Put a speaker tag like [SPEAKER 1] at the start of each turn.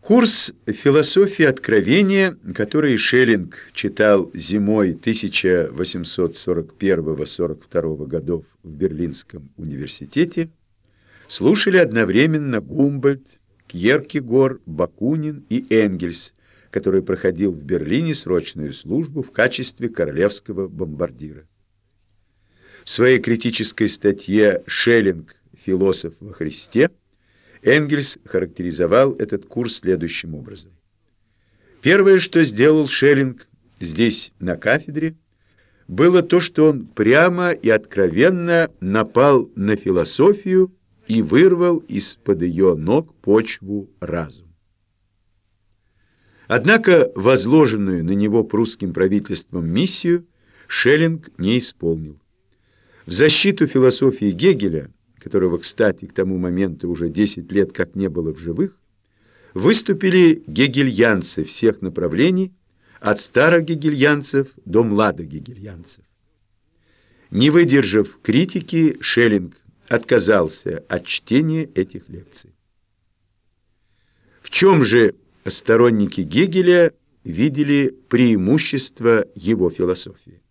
[SPEAKER 1] Курс философии откровения, который Шеллинг читал зимой 1841-42 годов в Берлинском университете, слушали одновременно Гумбольдт, Кьеркегор, Бакунин и Энгельс, который проходил в Берлине срочную службу в качестве королевского бомбардира. В своей критической статье «Шеллинг. Философ во Христе» Энгельс характеризовал этот курс следующим образом. Первое, что сделал Шеллинг здесь, на кафедре, было то, что он прямо и откровенно напал на философию и вырвал из-под ее ног почву разум. Однако возложенную на него прусским правительством миссию Шеллинг не исполнил. В защиту философии Гегеля, которого, кстати, к тому моменту уже 10 лет как не было в живых, выступили гегельянцы всех направлений, от старогегельянцев до младогегельянцев. Не выдержав критики, Шеллинг отказался от чтения этих лекций. В чем же сторонники Гегеля видели преимущество его философии?